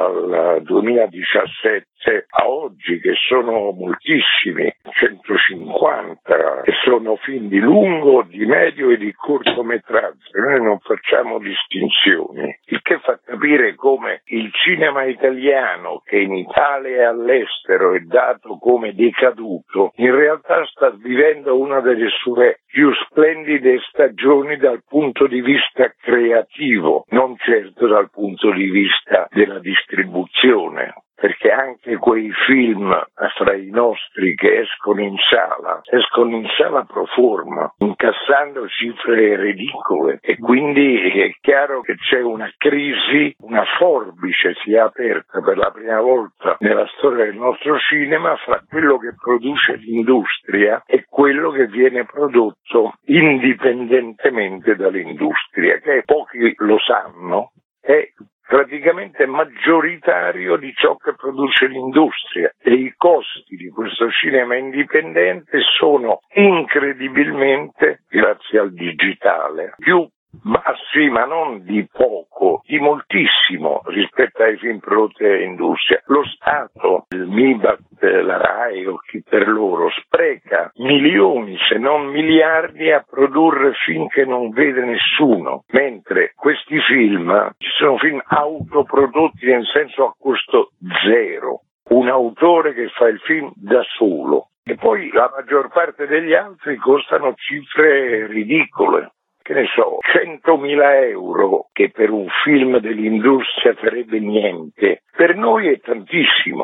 dal duemiladiciassette a oggi, che sono moltissimi, centocinquanta, che sono film di lungo, di medio e di cortometraggio. Noi non facciamo distinzioni, il che fa capire come il cinema italiano, che in Italia e all'estero è dato come decaduto, in realtà sta vivendo una delle sue più splendide stagioni dal punto di vista creativo, non certo dal punto di vista della distribuzione. Perché anche quei film fra i nostri che escono in sala, escono in sala pro forma, incassando cifre ridicole, e quindi è chiaro che c'è una crisi, una forbice si è aperta per la prima volta nella storia del nostro cinema fra quello che produce l'industria e quello che viene prodotto indipendentemente dall'industria, che pochi lo sanno, è praticamente maggioritario di ciò che produce l'industria, e i costi di questo cinema indipendente sono incredibilmente, grazie al digitale, più bassi, ma non di poco, di moltissimo rispetto ai film prodotti dall'industria. Lo Stato, il M I B A C, la RAI o chi per loro, spreca milioni se non miliardi a produrre film che non vede nessuno, mentre questi film, ci sono film autoprodotti nel senso a costo zero, un autore che fa il film da solo, e poi la maggior parte degli altri costano cifre ridicole. Che ne so, centomila euro, che per un film dell'industria sarebbe niente, per noi è tantissimo.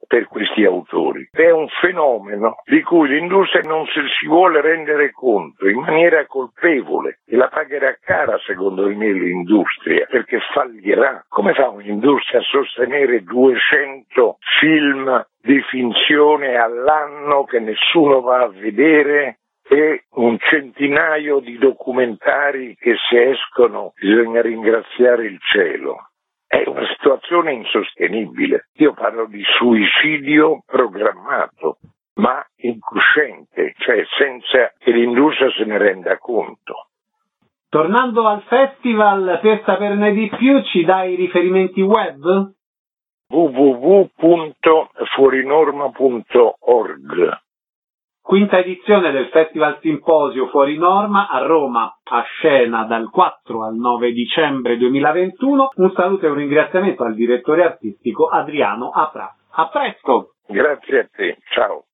per questi autori. È un fenomeno di cui l'industria non si vuole rendere conto in maniera colpevole e la pagherà cara, secondo me, l'industria, perché fallirà. Come fa un'industria a sostenere duecento film di finzione all'anno che nessuno va a vedere e un centinaio di documentari che se escono bisogna ringraziare il cielo? È una situazione insostenibile. Io parlo di suicidio programmato, ma incosciente, cioè senza che l'industria se ne renda conto. Tornando al festival, per saperne di più ci dai riferimenti web? w w w punto fuorinorma punto org. Quinta edizione del Festival Simposio Fuori Norma a Roma, a Scena dal quattro al nove dicembre duemilaventuno. Un saluto e un ringraziamento al direttore artistico Adriano Apra. A presto! Grazie a te, ciao!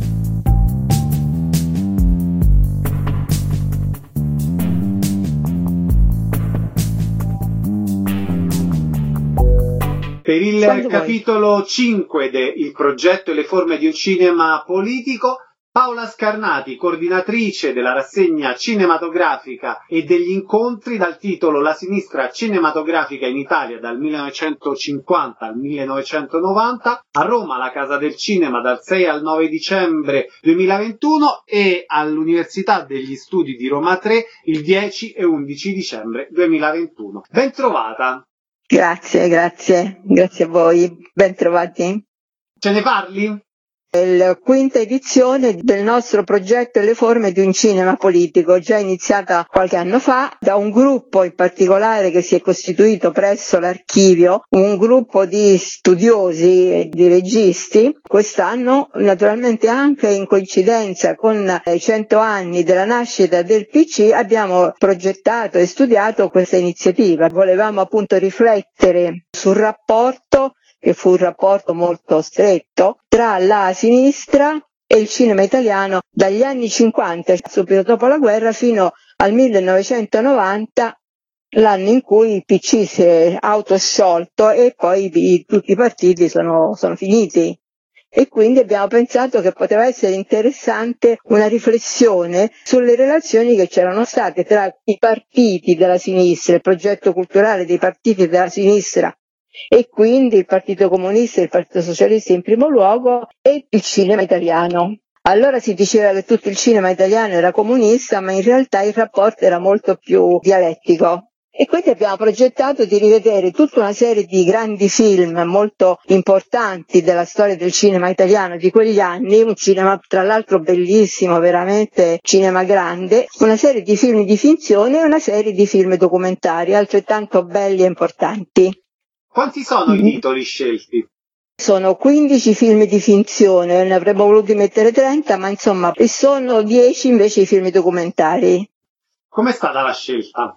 Per il capitolo cinque de Il progetto e le forme di un cinema politico, Paola Scarnati, coordinatrice della rassegna cinematografica e degli incontri dal titolo La sinistra cinematografica in Italia dal millenovecentocinquanta al millenovecentonovanta, a Roma la Casa del Cinema dal sei al nove dicembre duemilaventuno e all'Università degli Studi di Roma tre il dieci e undici dicembre duemilaventuno. Ben trovata! Grazie, grazie, grazie a voi, ben trovati. Ce ne parli? È la quinta edizione del nostro progetto e le forme di un cinema politico, già iniziata qualche anno fa da un gruppo in particolare che si è costituito presso l'archivio, un gruppo di studiosi e di registi. Quest'anno, naturalmente anche in coincidenza con i cento anni della nascita del P C, abbiamo progettato e studiato questa iniziativa. Volevamo appunto riflettere sul rapporto, che fu un rapporto molto stretto, tra la sinistra e il cinema italiano dagli anni cinquanta, subito dopo la guerra, fino al millenovecentonovanta, l'anno in cui il P C si è autosciolto e poi i, tutti i partiti sono, sono finiti. E quindi abbiamo pensato che poteva essere interessante una riflessione sulle relazioni che c'erano state tra i partiti della sinistra, il progetto culturale dei partiti della sinistra, e quindi il Partito Comunista e il Partito Socialista in primo luogo, e il cinema italiano. Allora si diceva che tutto il cinema italiano era comunista, ma in realtà il rapporto era molto più dialettico. E quindi abbiamo progettato di rivedere tutta una serie di grandi film molto importanti della storia del cinema italiano di quegli anni, un cinema tra l'altro bellissimo, veramente cinema grande, una serie di film di finzione e una serie di film documentari altrettanto belli e importanti. Quanti sono i titoli scelti? Sono quindici film di finzione, ne avremmo voluti mettere trenta, ma insomma, e sono dieci invece i film documentari. Com'è stata la scelta?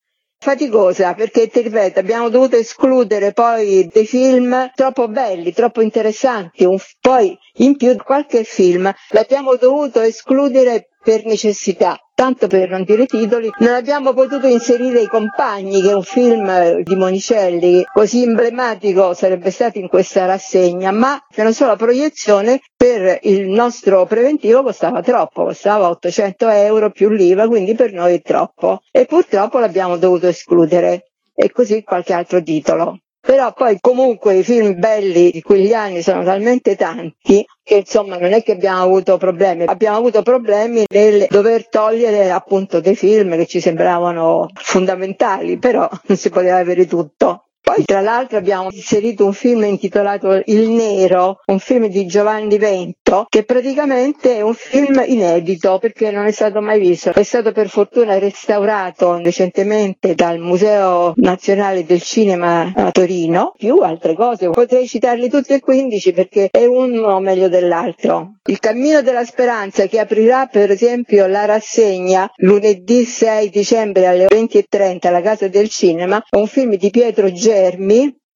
Faticosa, perché ti ripeto, abbiamo dovuto escludere poi dei film troppo belli, troppo interessanti, un, poi in più qualche film l'abbiamo dovuto escludere per necessità, tanto per non dire titoli. Non abbiamo potuto inserire I Compagni, che è un film di Monicelli, così emblematico sarebbe stato in questa rassegna, ma per una sola proiezione per il nostro preventivo costava troppo, costava ottocento euro più l'I V A, quindi per noi è troppo, e purtroppo l'abbiamo dovuto escludere, e così qualche altro titolo. Però poi comunque i film belli di quegli anni sono talmente tanti che insomma non è che abbiamo avuto problemi, abbiamo avuto problemi nel dover togliere appunto dei film che ci sembravano fondamentali, però non si poteva avere tutto. Poi tra l'altro abbiamo inserito un film intitolato Il Nero, un film di Giovanni Vento, che praticamente è un film inedito perché non è stato mai visto. È stato per fortuna restaurato recentemente dal Museo Nazionale del Cinema a Torino, più altre cose. Potrei citarli tutti e quindici perché è uno meglio dell'altro. Il Cammino della Speranza, che aprirà per esempio la rassegna lunedì sei dicembre alle venti e trenta alla Casa del Cinema, è un film di Pietro Germi,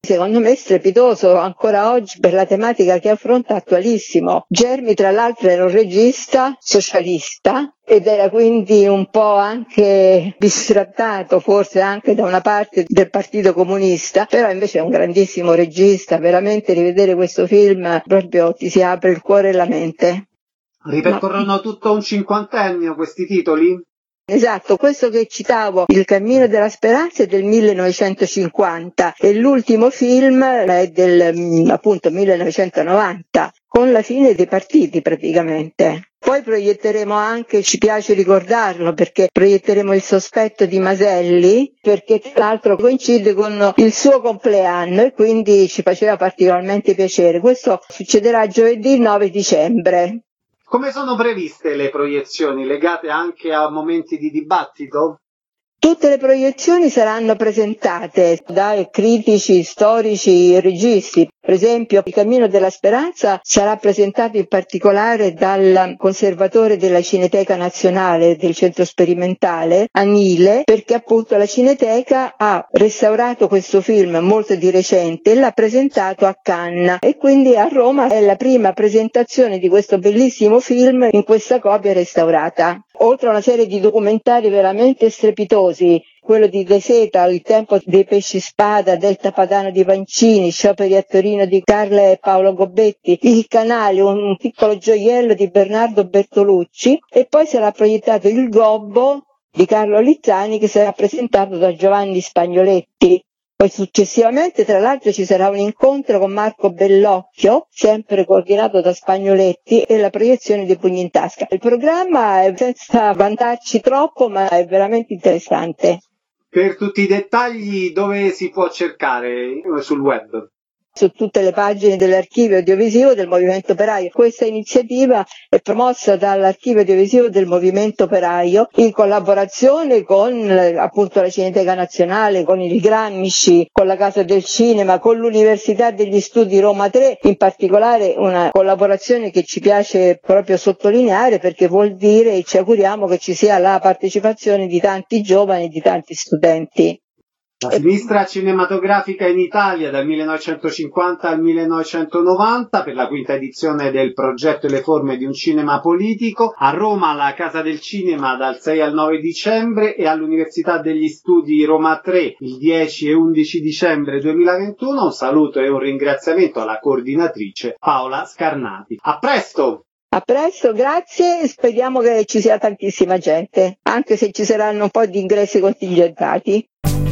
secondo me strepitoso ancora oggi per la tematica che affronta, attualissimo. Germi tra l'altro era un regista socialista ed era quindi un po' anche bistrattato forse anche da una parte del Partito Comunista, però invece è un grandissimo regista, veramente rivedere questo film proprio ti si apre il cuore e la mente. Ripercorrono Ma... tutto un cinquantennio questi titoli? Esatto, questo che citavo, Il cammino della speranza, è del millenovecentocinquanta e l'ultimo film è del appunto millenovecentonovanta, con la fine dei partiti praticamente. Poi proietteremo anche, ci piace ricordarlo, perché proietteremo Il sospetto di Maselli, perché tra l'altro coincide con il suo compleanno e quindi ci faceva particolarmente piacere. Questo succederà giovedì nove dicembre. Come sono previste le proiezioni, legate anche a momenti di dibattito? Tutte le proiezioni saranno presentate dai critici, storici e registi. Per esempio, Il cammino della speranza sarà presentato in particolare dal conservatore della Cineteca Nazionale del Centro Sperimentale, Anile, perché appunto la Cineteca ha restaurato questo film molto di recente e l'ha presentato a Cannes e quindi a Roma è la prima presentazione di questo bellissimo film in questa copia restaurata. Oltre a una serie di documentari veramente strepitosi, quello di De Seta, Il tempo dei pesci spada, Delta Padano di Vancini, Scioperi a Torino di Carla e Paolo Gobbetti, Il canale, un piccolo gioiello di Bernardo Bertolucci, e poi sarà proiettato Il gobbo di Carlo Lizzani, che sarà presentato da Giovanni Spagnoletti. Poi successivamente, tra l'altro, ci sarà un incontro con Marco Bellocchio, sempre coordinato da Spagnoletti, e la proiezione dei Pugni in tasca. Il programma è senza vantarci troppo, ma è veramente interessante. Per tutti i dettagli dove si può cercare sul web? Su tutte le pagine dell'archivio audiovisivo del Movimento Operaio. Questa iniziativa è promossa dall'archivio audiovisivo del Movimento Operaio in collaborazione con appunto la Cineteca Nazionale, con il Gramsci, con la Casa del Cinema, con l'Università degli Studi Roma tre, in particolare una collaborazione che ci piace proprio sottolineare perché vuol dire, e ci auguriamo, che ci sia la partecipazione di tanti giovani e di tanti studenti. La sinistra cinematografica in Italia dal millenovecentocinquanta al millenovecentonovanta per la quinta edizione del progetto e le forme di un cinema politico, a Roma alla Casa del Cinema dal sei al nove dicembre e all'Università degli Studi Roma tre il dieci e undici dicembre duemilaventuno. Un saluto e un ringraziamento alla coordinatrice Paola Scarnati. A presto! A presto, grazie, speriamo che ci sia tantissima gente, anche se ci saranno un po' di ingressi contingentati.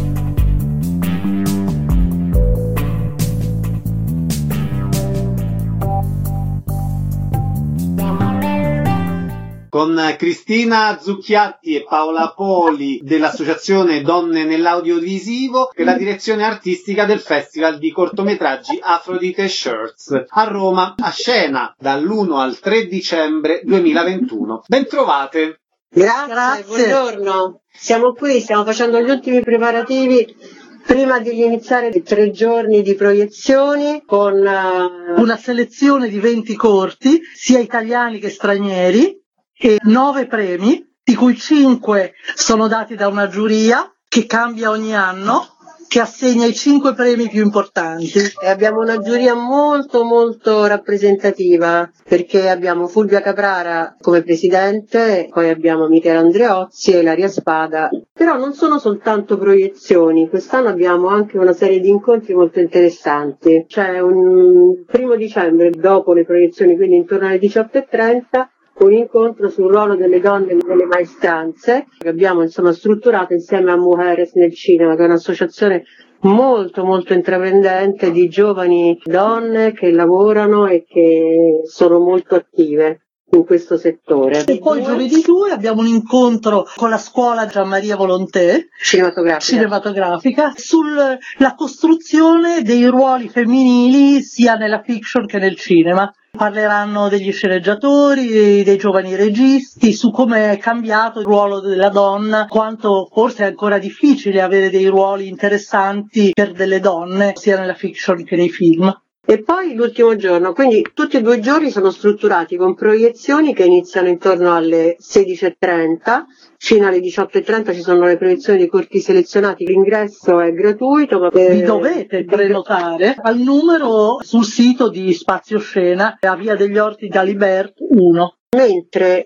Con Cristina Zucchiatti e Paola Poli dell'Associazione Donne nell'Audiovisivo per la direzione artistica del Festival di cortometraggi Afrodite Shirts a Roma, a scena dall'uno al tre dicembre duemilaventuno. Bentrovate! Grazie, Grazie, buongiorno. Siamo qui, stiamo facendo gli ultimi preparativi prima di iniziare i tre giorni di proiezioni con uh... una selezione di venti corti, sia italiani che stranieri, e nove premi, di cui cinque sono dati da una giuria che cambia ogni anno, che assegna i cinque premi più importanti. E abbiamo una giuria molto molto rappresentativa, perché abbiamo Fulvia Caprara come presidente, poi abbiamo Michele Andreozzi e Ilaria Spada. Però non sono soltanto proiezioni, quest'anno abbiamo anche una serie di incontri molto interessanti. C'è un primo dicembre, dopo le proiezioni, quindi intorno alle diciotto e trenta, un incontro sul ruolo delle donne nelle maestranze che abbiamo insomma strutturato insieme a Mujeres nel Cinema, che è un'associazione molto molto intraprendente di giovani donne che lavorano e che sono molto attive in questo settore. E poi giovedì due abbiamo un incontro con la scuola Gian Maria Volonté cinematografica, cinematografica sulla costruzione dei ruoli femminili sia nella fiction che nel cinema. Parleranno degli sceneggiatori, dei giovani registi, su come è cambiato il ruolo della donna, quanto forse è ancora difficile avere dei ruoli interessanti per delle donne, sia nella fiction che nei film. E poi l'ultimo giorno, quindi tutti e due i giorni sono strutturati con proiezioni che iniziano intorno alle sedici e trenta, fino alle diciotto e trenta ci sono le proiezioni dei corti selezionati, l'ingresso è gratuito. Ma vi dovete prenotare al numero sul sito di Spazio Scena a Via degli Orti d'Alibert uno. Mentre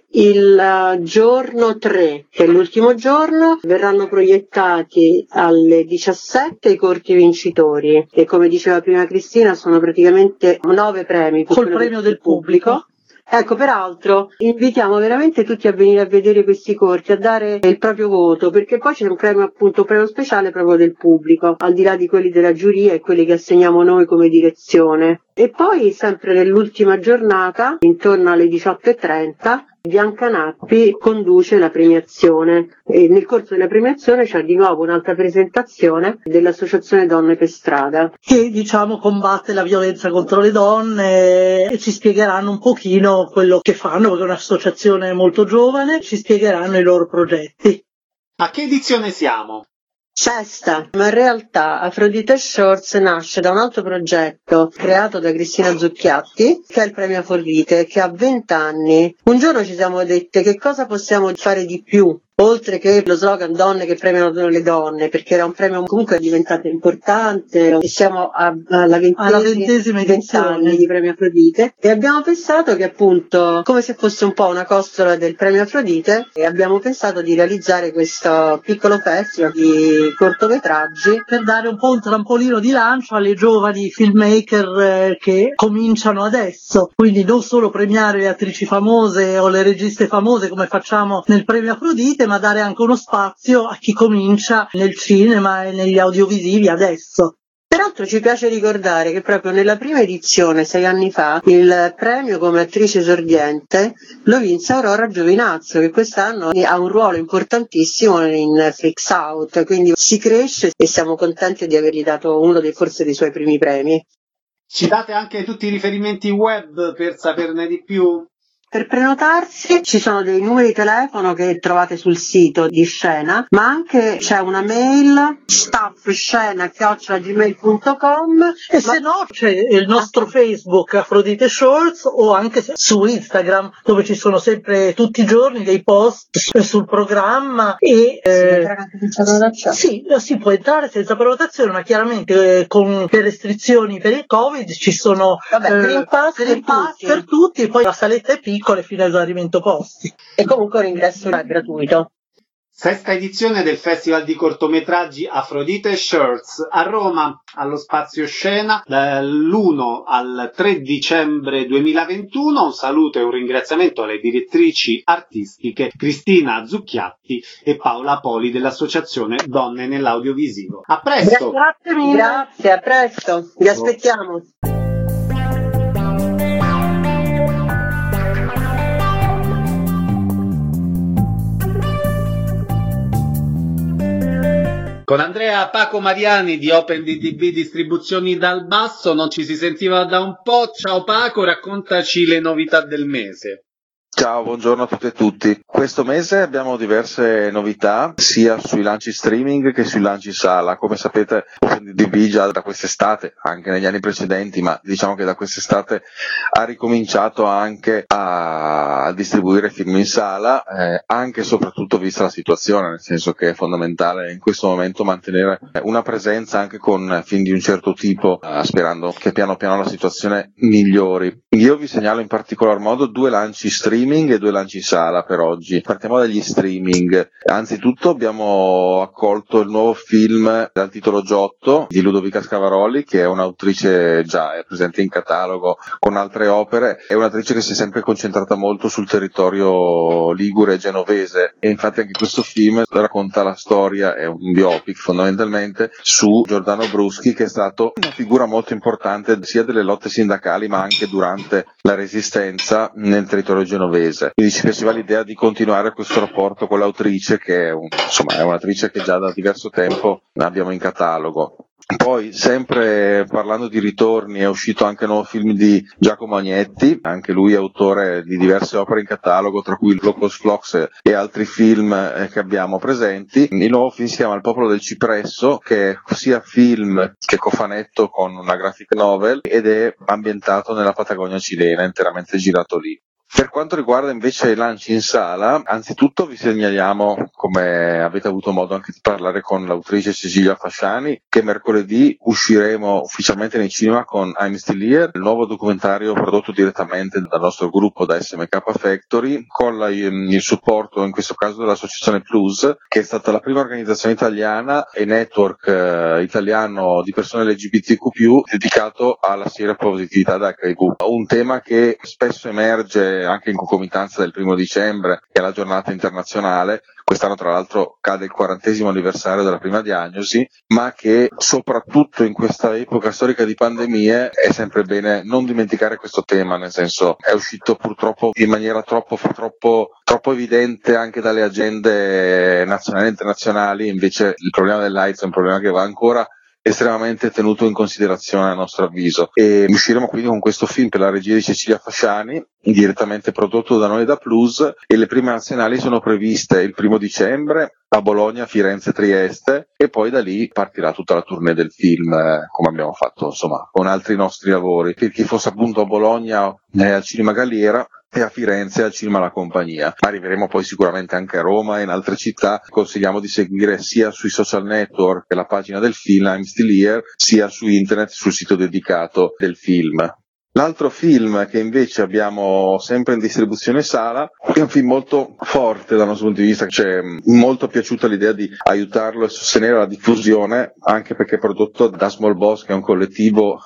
il giorno tre, che è l'ultimo giorno, verranno proiettati alle diciassette i corti vincitori, e come diceva prima Cristina sono praticamente nove premi col premio del pubblico. pubblico. Ecco, peraltro invitiamo veramente tutti a venire a vedere questi corti, a dare il proprio voto, perché poi c'è un premio, appunto, un premio speciale proprio del pupblico, al di là di quelli della giuria e quelli che assegniamo noi come direzione. E poi, sempre nell'ultima giornata, intorno alle diciotto e trenta, Bianca Nappi conduce la premiazione, e nel corso della premiazione c'è di nuovo un'altra presentazione dell'Associazione Donne per Strada, che diciamo combatte la violenza contro le donne, e ci spiegheranno un pochino quello che fanno, perché è un'associazione molto giovane, ci spiegheranno i loro progetti. A che edizione siamo? Sesta, ma in realtà Afrodite Shorts nasce da un altro progetto creato da Cristina Zucchiatti, che è il premio Afrodite, che ha venti anni. Un giorno ci siamo dette che cosa possiamo fare di più, oltre che lo slogan Donne che premiano le donne, perché era un premio comunque diventato importante, e siamo a, alla ventesima edizione di premio Afrodite, e abbiamo pensato che, appunto, come se fosse un po' una costola del premio Afrodite, e abbiamo pensato di realizzare questo piccolo festival di cortometraggi per dare un po' un trampolino di lancio alle giovani filmmaker eh, che cominciano adesso, quindi non solo premiare le attrici famose o le registe famose come facciamo nel premio Afrodite, ma dare anche uno spazio a chi comincia nel cinema e negli audiovisivi adesso. Peraltro ci piace ricordare che proprio nella prima edizione, sei anni fa, il premio come attrice esordiente lo vinse Aurora Giovinazzo, che quest'anno ha un ruolo importantissimo in Freaks Out, quindi si cresce e siamo contenti di avergli dato uno dei forse dei suoi primi premi. Ci date anche tutti i riferimenti web per saperne di più? Per prenotarsi ci sono dei numeri di telefono che trovate sul sito di Scena, ma anche c'è una mail staffscena chiocciola gmail punto com, e ma... se no c'è il nostro Facebook Afrodite Shorts, o anche su Instagram, dove ci sono sempre tutti i giorni dei post sul programma, e eh, sì, si può entrare senza prenotazione, ma chiaramente eh, con le restrizioni per il Covid ci sono Vabbè, eh, Green Pass, per, pass per tutti, e poi la saletta è piccola fino all'esaurimento posti. E comunque l'ingresso è gratuito. Sesta edizione del Festival di cortometraggi Afrodite Shorts a Roma, allo Spazio Scena, dall'primo al tre dicembre duemilaventuno. Un saluto e un ringraziamento alle direttrici artistiche Cristina Zucchiatti e Paola Poli dell'Associazione Donne nell'Audiovisivo. A presto! Grazie mille! Grazie, a presto! Vi aspettiamo! Con Andrea Paco Mariani di Open D D B Distribuzioni dal Basso non ci si sentiva da un po'. Ciao Paco, raccontaci le novità del mese. Ciao, buongiorno a tutte e tutti. Questo mese abbiamo diverse novità, sia sui lanci streaming che sui lanci sala. Come sapete, Open D D B già da quest'estate, anche negli anni precedenti, ma diciamo che da quest'estate ha ricominciato anche a, a distribuire film in sala, eh, anche e soprattutto vista la situazione, nel senso che è fondamentale in questo momento mantenere una presenza anche con film di un certo tipo, eh, sperando che piano piano la situazione migliori. Io vi segnalo in particolar modo due lanci streaming e due lanci sala per oggi. Partiamo dagli streaming. Anzitutto abbiamo accolto il nuovo film dal titolo Giotto di Ludovica Scavaroli, che è un'autrice già è presente in catalogo con altre opere, è un'attrice che si è sempre concentrata molto sul territorio ligure e genovese, e infatti anche questo film racconta la storia, è un biopic fondamentalmente, su Giordano Bruschi, che è stato una figura molto importante sia delle lotte sindacali ma anche durante la resistenza nel territorio genovese. Quindi ci piaceva l'idea di continuare questo rapporto con l'autrice, che è, un, insomma, è un'attrice che già da diverso tempo abbiamo in catalogo. Poi, sempre parlando di ritorni, è uscito anche il nuovo film di Giacomo Agnetti, anche lui è autore di diverse opere in catalogo, tra cui Locos Flox e altri film che abbiamo presenti. Il nuovo film si chiama Il popolo del cipresso, che è sia film che cofanetto con una graphic novel, ed è ambientato nella Patagonia cilena, interamente girato lì. Per quanto riguarda invece i lanci in sala, anzitutto vi segnaliamo, come avete avuto modo anche di parlare con l'autrice Cecilia Fasciani, che mercoledì usciremo ufficialmente nei cinema con I'm Still Here, il nuovo documentario prodotto direttamente dal nostro gruppo, da S M K Factory, con la, il supporto in questo caso dell'associazione Plus, che è stata la prima organizzazione italiana e network eh, italiano di persone L G B T Q più, dedicato alla sieropositività da H I V, un tema che spesso emerge anche in concomitanza del primo dicembre, che è la giornata internazionale. Quest'anno tra l'altro cade il quarantesimo anniversario della prima diagnosi, ma che soprattutto in questa epoca storica di pandemie è sempre bene non dimenticare questo tema, nel senso è uscito purtroppo in maniera troppo, troppo, troppo evidente anche dalle agende nazionali e internazionali. Invece il problema dell'AIDS è un problema che va ancora estremamente tenuto in considerazione a nostro avviso, e usciremo quindi con questo film per la regia di Cecilia Fasciani, direttamente prodotto da noi da Plus, e le prime nazionali sono previste il primo dicembre a Bologna, Firenze, Trieste, e poi da lì partirà tutta la tournée del film, eh, come abbiamo fatto insomma con altri nostri lavori. Per chi fosse appunto a Bologna eh, al Cinema Galliera e a Firenze al Cinema La Compagnia. Arriveremo poi sicuramente anche a Roma e in altre città. Consigliamo di seguire sia sui social network la pagina del film I'm Still Here, sia su internet sul sito dedicato del film. L'altro film che invece abbiamo sempre in distribuzione sala è un film molto forte dal nostro punto di vista, ci è molto piaciuta l'idea di aiutarlo e sostenere la diffusione, anche perché è prodotto da Small Boss, che è un collettivo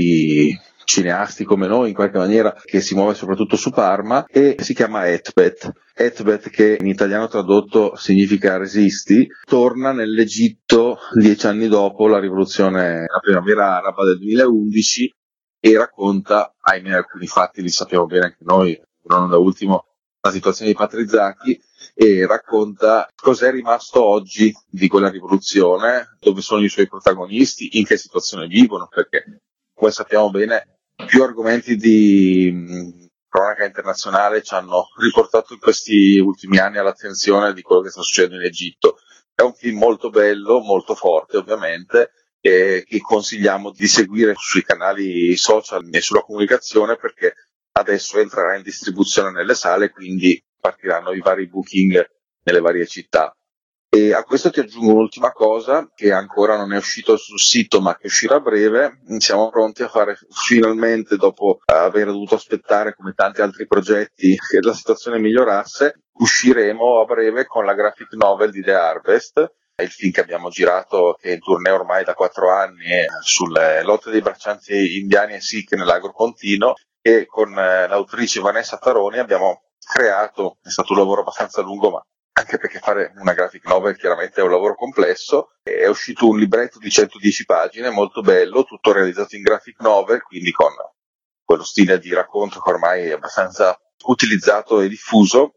di cineasti come noi in qualche maniera, che si muove soprattutto su Parma, e si chiama Etbet. Etbet, che in italiano tradotto significa resisti, torna nell'Egitto dieci anni dopo la rivoluzione, la primavera araba del duemilaundici, e racconta, ahimè alcuni fatti li sappiamo bene anche noi, non da ultimo la situazione di Patri Zaki, e racconta cos'è rimasto oggi di quella rivoluzione, dove sono i suoi protagonisti, in che situazione vivono, perché come sappiamo bene più argomenti di mh, cronaca internazionale ci hanno riportato in questi ultimi anni all'attenzione di quello che sta succedendo in Egitto. È un film molto bello, molto forte ovviamente, e che consigliamo di seguire sui canali social e sulla comunicazione, perché adesso entrerà in distribuzione nelle sale, quindi partiranno i vari booking nelle varie città. E a questo ti aggiungo un'ultima cosa che ancora non è uscito sul sito ma che uscirà a breve. Siamo pronti a fare finalmente, dopo aver dovuto aspettare come tanti altri progetti che la situazione migliorasse, usciremo a breve con la graphic novel di The Harvest, il film che abbiamo girato, che è in tournée ormai da quattro anni sulle lotte dei braccianti indiani e Sikh nell'Agropontino, e con l'autrice Vanessa Taroni abbiamo creato, è stato un lavoro abbastanza lungo, ma anche perché fare una graphic novel chiaramente è un lavoro complesso. È uscito un libretto di centodieci pagine, molto bello, tutto realizzato in graphic novel, quindi con quello stile di racconto che ormai è abbastanza utilizzato e diffuso,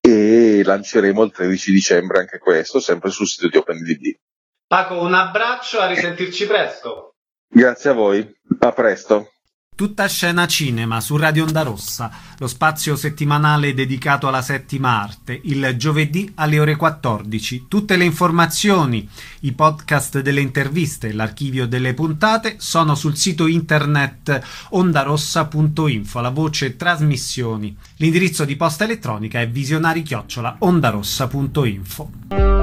e lanceremo il tredici dicembre anche questo, sempre sul sito di OpenDB. Paco, un abbraccio, a risentirci presto. Grazie a voi, a presto. Tutta scena cinema su Radio Onda Rossa, lo spazio settimanale dedicato alla settima arte, il giovedì alle ore quattordici. Tutte le informazioni, i podcast delle interviste e l'archivio delle puntate sono sul sito internet ondarossa punto info, la voce trasmissioni. L'indirizzo di posta elettronica è visionari chiocciola ondarossa punto info.